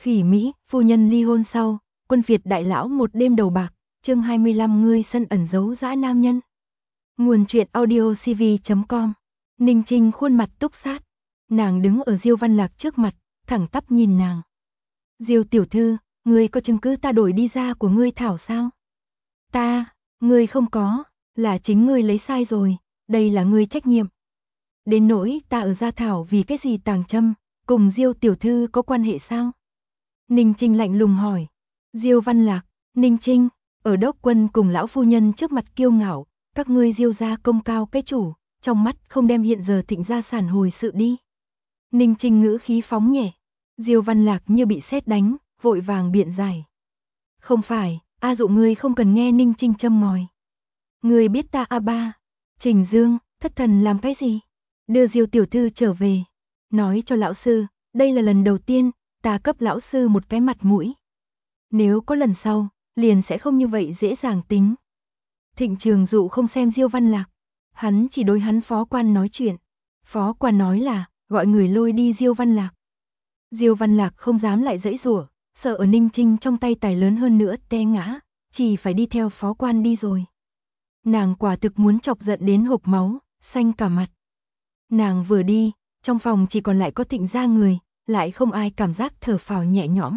Khỉ Mỹ, phu nhân ly hôn sau, quân Việt đại lão một đêm đầu bạc, chương 25 ngươi sân ẩn giấu dã nam nhân. Nguồn truyện audio cv.com. Ninh Trinh khuôn mặt túc sát, nàng đứng ở Diêu Văn Lạc trước mặt, thẳng tắp nhìn nàng. Diêu tiểu thư, ngươi có chứng cứ ta đổi đi ra của ngươi thảo sao? Ngươi không có, là chính ngươi lấy sai rồi, đây là ngươi trách nhiệm. Đến nỗi ta ở gia thảo vì cái gì tàng châm, cùng Diêu tiểu thư có quan hệ sao? Ninh Trinh lạnh lùng hỏi. Diêu Văn Lạc, Ninh Trinh, ở đốc quân cùng lão phu nhân trước mặt kiêu ngạo, các ngươi Diêu gia công cao cái chủ, trong mắt không đem hiện giờ Thịnh gia sản hồi sự đi. Ninh Trinh ngữ khí phóng nhẹ. Diêu Văn Lạc như bị sét đánh, vội vàng biện giải. Không phải, A Dụ ngươi không cần nghe Ninh Trinh châm ngòi. Ngươi biết ta A Ba, Trình Dương, thất thần làm cái gì? Đưa Diêu tiểu thư trở về, nói cho lão sư, đây là lần đầu tiên, ta cấp lão sư một cái mặt mũi. Nếu có lần sau, liền sẽ không như vậy dễ dàng tính. Thịnh Trường Dụ không xem Diêu Văn Lạc, hắn chỉ đối hắn phó quan nói chuyện. Phó quan nói là, gọi người lôi đi Diêu Văn Lạc. Diêu Văn Lạc không dám lại giãy giụa, sợ ở Ninh Trinh trong tay tài lớn hơn nữa té ngã, chỉ phải đi theo phó quan đi rồi. Nàng quả thực muốn chọc giận đến hộc máu, xanh cả mặt. Nàng vừa đi, trong phòng chỉ còn lại có Thịnh gia người, lại không ai cảm giác thở phào nhẹ nhõm.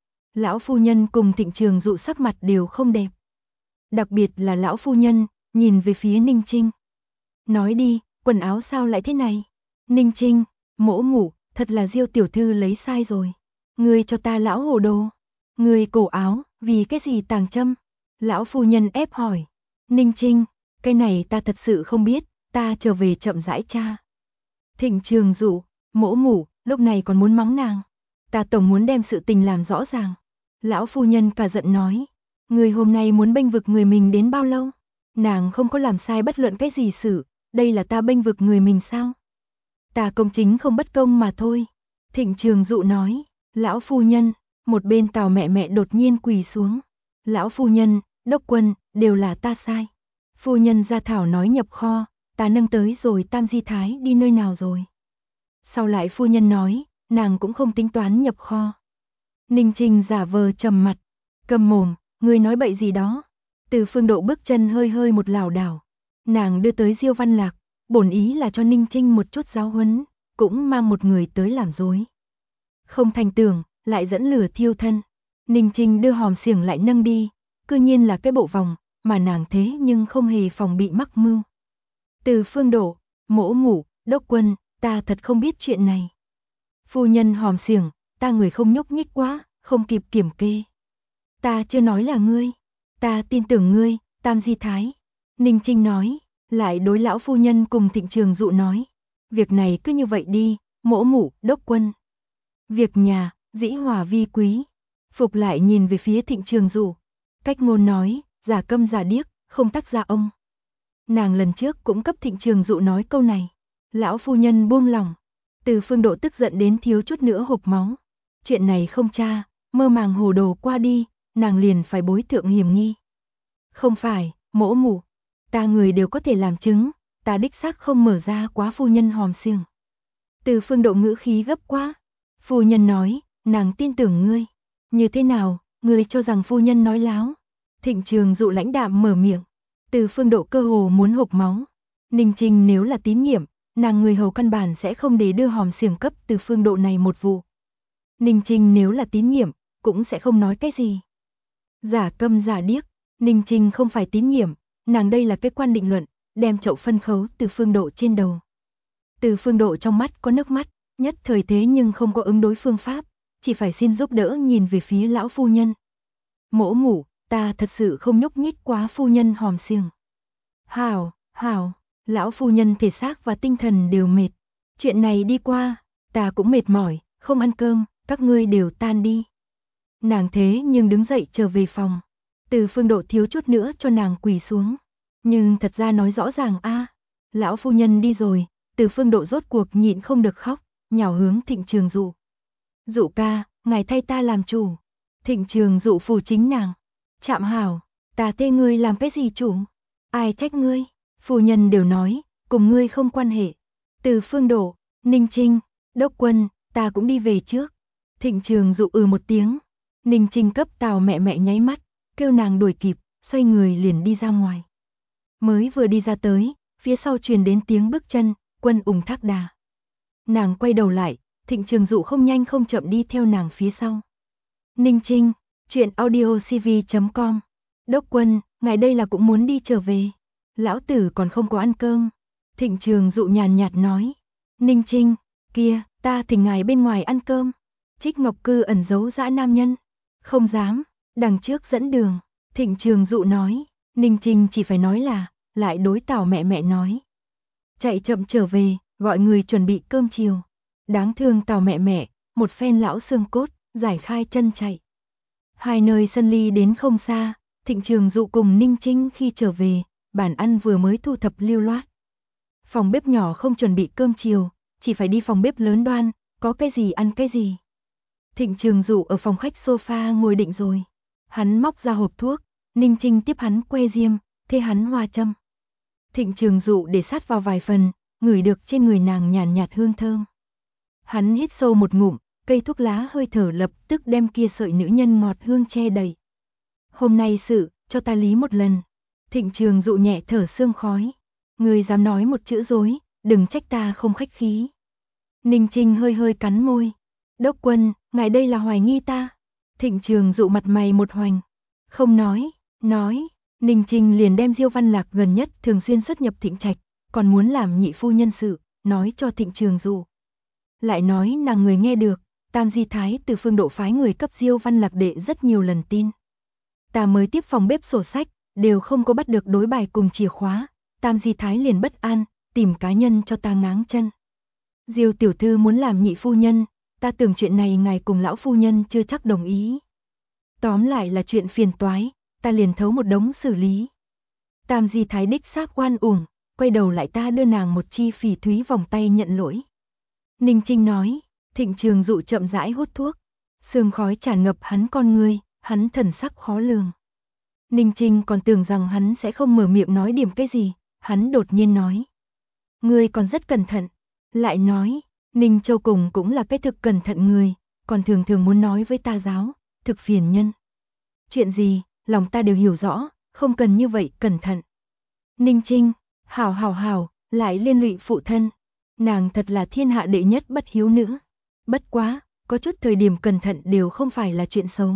Lão phu nhân cùng Thịnh Trường Dụ sắc mặt đều không đẹp. Đặc biệt là lão phu nhân, nhìn về phía Ninh Trinh. Nói đi, quần áo sao lại thế này? Ninh Trinh, mỗ mụ, thật là Diêu tiểu thư lấy sai rồi. Ngươi cho ta lão hồ đồ. Ngươi cổ áo, vì cái gì tàng châm? Lão phu nhân ép hỏi. Ninh Trinh, cái này ta thật sự không biết, ta trở về chậm rãi tra. Thịnh Trường Dụ, mỗ mụ, lúc này còn muốn mắng nàng. Ta tổng muốn đem sự tình làm rõ ràng. Lão phu nhân cả giận nói. Người hôm nay muốn bênh vực người mình đến bao lâu? Nàng không có làm sai bất luận cái gì sự, đây là ta bênh vực người mình sao? Ta công chính không bất công mà thôi. Thịnh Trường Dụ nói. Lão phu nhân, một bên Tào mẹ mẹ đột nhiên quỳ xuống. Lão phu nhân, đốc quân, đều là ta sai. Phu nhân gia thảo nói nhập kho, ta nâng tới rồi Tam Di Thái đi nơi nào rồi? Sau lại phu nhân nói, nàng cũng không tính toán nhập kho. Ninh Trinh giả vờ trầm mặt, cầm mồm, ngươi nói bậy gì đó? Từ Phương Độ bước chân hơi hơi một lảo đảo, nàng đưa tới Diêu Văn Lạc, bổn ý là cho Ninh Trinh một chút giáo huấn, cũng mang một người tới làm dối. Không thành tưởng, lại dẫn lửa thiêu thân. Ninh Trinh đưa hòm xiềng lại nâng đi, cư nhiên là cái bộ vòng, mà nàng thế nhưng không hề phòng bị mắc mưu. Từ Phương Độ, mỗ mụ, đốc quân, ta thật không biết chuyện này. Phu nhân hòm xiềng, ta người không nhúc nhích quá, không kịp kiểm kê. Ta chưa nói là ngươi, ta tin tưởng ngươi, Tam Di Thái. Ninh Trinh nói, lại đối lão phu nhân cùng Thịnh Trường Dụ nói. Việc này cứ như vậy đi, mỗ mụ, đốc quân. Việc nhà, dĩ hòa vi quý. Phục lại nhìn về phía Thịnh Trường Dụ. Cách ngôn nói, giả câm giả điếc, không tác gia ông. Nàng lần trước cũng cấp Thịnh Trường Dụ nói câu này. Lão phu nhân buông lòng. Từ Phương Độ tức giận đến thiếu chút nữa hộc máu. Chuyện này không tra, mơ màng hồ đồ qua đi, nàng liền phải bối thượng hiểm nghi. Không phải, mỗ mụ, ta người đều có thể làm chứng, ta đích xác không mở ra quá phu nhân hòm xiềng. Từ Phương Độ ngữ khí gấp quá. Phu nhân nói, nàng tin tưởng ngươi. Như thế nào, ngươi cho rằng phu nhân nói láo? Thịnh Trường Dụ lãnh đạm mở miệng. Từ Phương Độ cơ hồ muốn hộc máu. Ninh Trinh nếu là tín nhiệm, nàng người hầu căn bản sẽ không để đưa hòm xiềng cấp Từ Phương Độ này một vụ. Ninh Trinh nếu là tín nhiệm, cũng sẽ không nói cái gì. Giả câm giả điếc, Ninh Trinh không phải tín nhiệm, nàng đây là cái quan định luận, đem chậu phân khấu Từ Phương Độ trên đầu. Từ Phương Độ trong mắt có nước mắt, nhất thời thế nhưng không có ứng đối phương pháp, chỉ phải xin giúp đỡ nhìn về phía lão phu nhân. Mỗ mụ, ta thật sự không nhúc nhích quá phu nhân hòm xiềng. Hảo, lão phu nhân thể xác và tinh thần đều mệt. Chuyện này đi qua, ta cũng mệt mỏi, không ăn cơm, các ngươi đều tan đi. Nàng thế nhưng đứng dậy trở về phòng. Từ Phương Độ thiếu chút nữa cho nàng quỳ xuống. Nhưng thật ra nói rõ ràng a, lão phu nhân đi rồi, Từ Phương Độ rốt cuộc nhịn không được khóc, nhào hướng Thịnh Trường Dụ. Dụ ca, ngài thay ta làm chủ. Thịnh Trường Dụ phủ chính nàng. Chạm hảo, ta thê ngươi làm cái gì chủ? Ai trách ngươi? Phu nhân đều nói, cùng ngươi không quan hệ. Từ Phương Độ, Ninh Trinh, đốc quân, ta cũng đi về trước. Thịnh Trường Dụ một tiếng. Ninh Trinh cấp Tào mẹ mẹ nháy mắt, kêu nàng đuổi kịp, xoay người liền đi ra ngoài. Mới vừa đi ra tới, phía sau truyền đến tiếng bước chân, Quân Ung Thác Đà. Nàng quay đầu lại, Thịnh Trường Dụ không nhanh không chậm đi theo nàng phía sau. Ninh Trinh, truyện audiocv.com. Đốc quân, ngài đây là cũng muốn đi trở về. Lão tử còn không có ăn cơm. Thịnh Trường Dụ nhàn nhạt nói. Ninh Trinh, kia, ta thỉnh ngài bên ngoài ăn cơm. Trích Ngọc Cư ẩn giấu dã nam nhân. Không dám, đằng trước dẫn đường. Thịnh Trường Dụ nói. Ninh Trinh chỉ phải nói là, lại đối Tào mẹ mẹ nói. Chạy chậm trở về, gọi người chuẩn bị cơm chiều. Đáng thương Tào mẹ mẹ, một phen lão xương cốt, giải khai chân chạy. Hai nơi sân ly đến không xa, Thịnh Trường Dụ cùng Ninh Trinh khi trở về, bàn ăn vừa mới thu thập lưu loát. Phòng bếp nhỏ không chuẩn bị cơm chiều, chỉ phải đi phòng bếp lớn đoan, có cái gì ăn cái gì. Thịnh Trường Dụ ở phòng khách sofa ngồi định rồi. Hắn móc ra hộp thuốc, Ninh Trinh tiếp hắn que diêm, thế hắn hoa châm. Thịnh Trường Dụ để sát vào vài phần, ngửi được trên người nàng nhàn nhạt hương thơm. Hắn hít sâu một ngụm, cây thuốc lá hơi thở lập tức đem kia sợi nữ nhân ngọt hương che đầy. Hôm nay sự, cho ta lý một lần. Thịnh Trường Dụ nhẹ thở sương khói. Ngươi dám nói một chữ dối, đừng trách ta không khách khí. Ninh Trinh hơi hơi cắn môi. Đốc quân, ngài đây là hoài nghi ta. Thịnh Trường Dụ mặt mày một hoành. Không nói. Ninh Trinh liền đem Diêu Văn Lạc gần nhất thường xuyên xuất nhập Thịnh Trạch, còn muốn làm nhị phu nhân sự, nói cho Thịnh Trường Dụ. Lại nói nàng người nghe được, Tam Di Thái từ Phương Độ phái người cấp Diêu Văn Lạc đệ rất nhiều lần tin. Ta mới tiếp phòng bếp sổ sách, đều không có bắt được đối bài cùng chìa khóa, Tam Di Thái liền bất an, tìm cá nhân cho ta ngáng chân. Diêu tiểu thư muốn làm nhị phu nhân, ta tưởng chuyện này ngài cùng lão phu nhân chưa chắc đồng ý. Tóm lại là chuyện phiền toái, ta liền thấu một đống xử lý. Tam Di Thái đích xác oan uổng, quay đầu lại ta đưa nàng một chi phỉ thúy vòng tay nhận lỗi. Ninh Trinh nói. Thịnh Trường Dụ chậm rãi hút thuốc, sương khói tràn ngập hắn con ngươi, hắn thần sắc khó lường. Ninh Trinh còn tưởng rằng hắn sẽ không mở miệng nói điểm cái gì, hắn đột nhiên nói. Ngươi còn rất cẩn thận, lại nói, Ninh Châu cùng cũng là cái thực cẩn thận người, còn thường thường muốn nói với ta giáo, thực phiền nhân. Chuyện gì, lòng ta đều hiểu rõ, không cần như vậy cẩn thận. Ninh Trinh, hảo, lại liên lụy phụ thân. Nàng thật là thiên hạ đệ nhất bất hiếu nữ. Bất quá, có chút thời điểm cẩn thận đều không phải là chuyện xấu.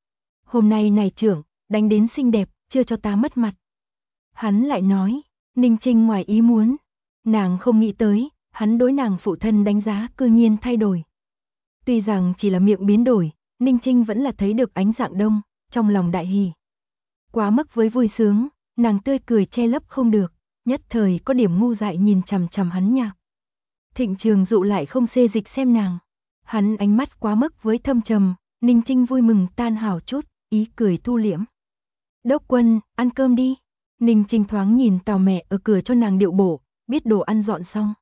Hôm nay này trưởng, đánh đến xinh đẹp, chưa cho ta mất mặt. Hắn lại nói, Ninh Trinh ngoài ý muốn. Nàng không nghĩ tới, hắn đối nàng phụ thân đánh giá cư nhiên thay đổi. Tuy rằng chỉ là miệng biến đổi, Ninh Trinh vẫn là thấy được ánh dạng đông, trong lòng đại hỉ. Quá mức với vui sướng, nàng tươi cười che lấp không được, nhất thời có điểm ngu dại nhìn chằm chằm hắn nhạc. Thịnh Trường Dụ lại không xê dịch xem nàng. Hắn ánh mắt quá mức với thâm trầm, Ninh Trinh vui mừng tan hào chút, ý cười thu liễm. Đốc quân, ăn cơm đi. Ninh Trinh thoáng nhìn Tào mẹ ở cửa cho nàng điệu bổ, biết đồ ăn dọn xong.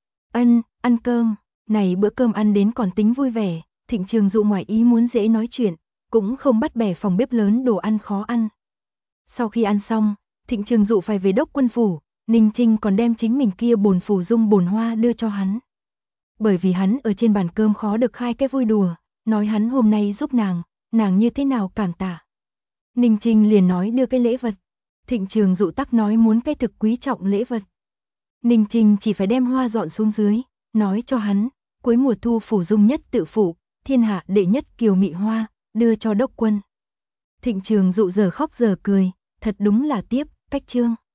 Ăn cơm, này bữa cơm ăn đến còn tính vui vẻ, Thịnh Trường Dụ ngoài ý muốn dễ nói chuyện, cũng không bắt bẻ phòng bếp lớn đồ ăn khó ăn. Sau khi ăn xong, Thịnh Trường Dụ phải về đốc quân phủ, Ninh Trinh còn đem chính mình kia bồn phủ dung bồn hoa đưa cho hắn. Bởi vì hắn ở trên bàn cơm khó được khai cái vui đùa, nói hắn hôm nay giúp nàng như thế nào cảm tạ. Ninh Trinh liền nói đưa cái lễ vật. Thịnh Trường Dụ tắc nói muốn cái thực quý trọng lễ vật. Ninh Trinh chỉ phải đem hoa dọn xuống dưới, nói cho hắn, cuối mùa thu phủ dung nhất tự phủ, thiên hạ đệ nhất kiều mị hoa, đưa cho đốc quân. Thịnh Trường Dụ giờ khóc giờ cười, thật đúng là tiếp, cách chương.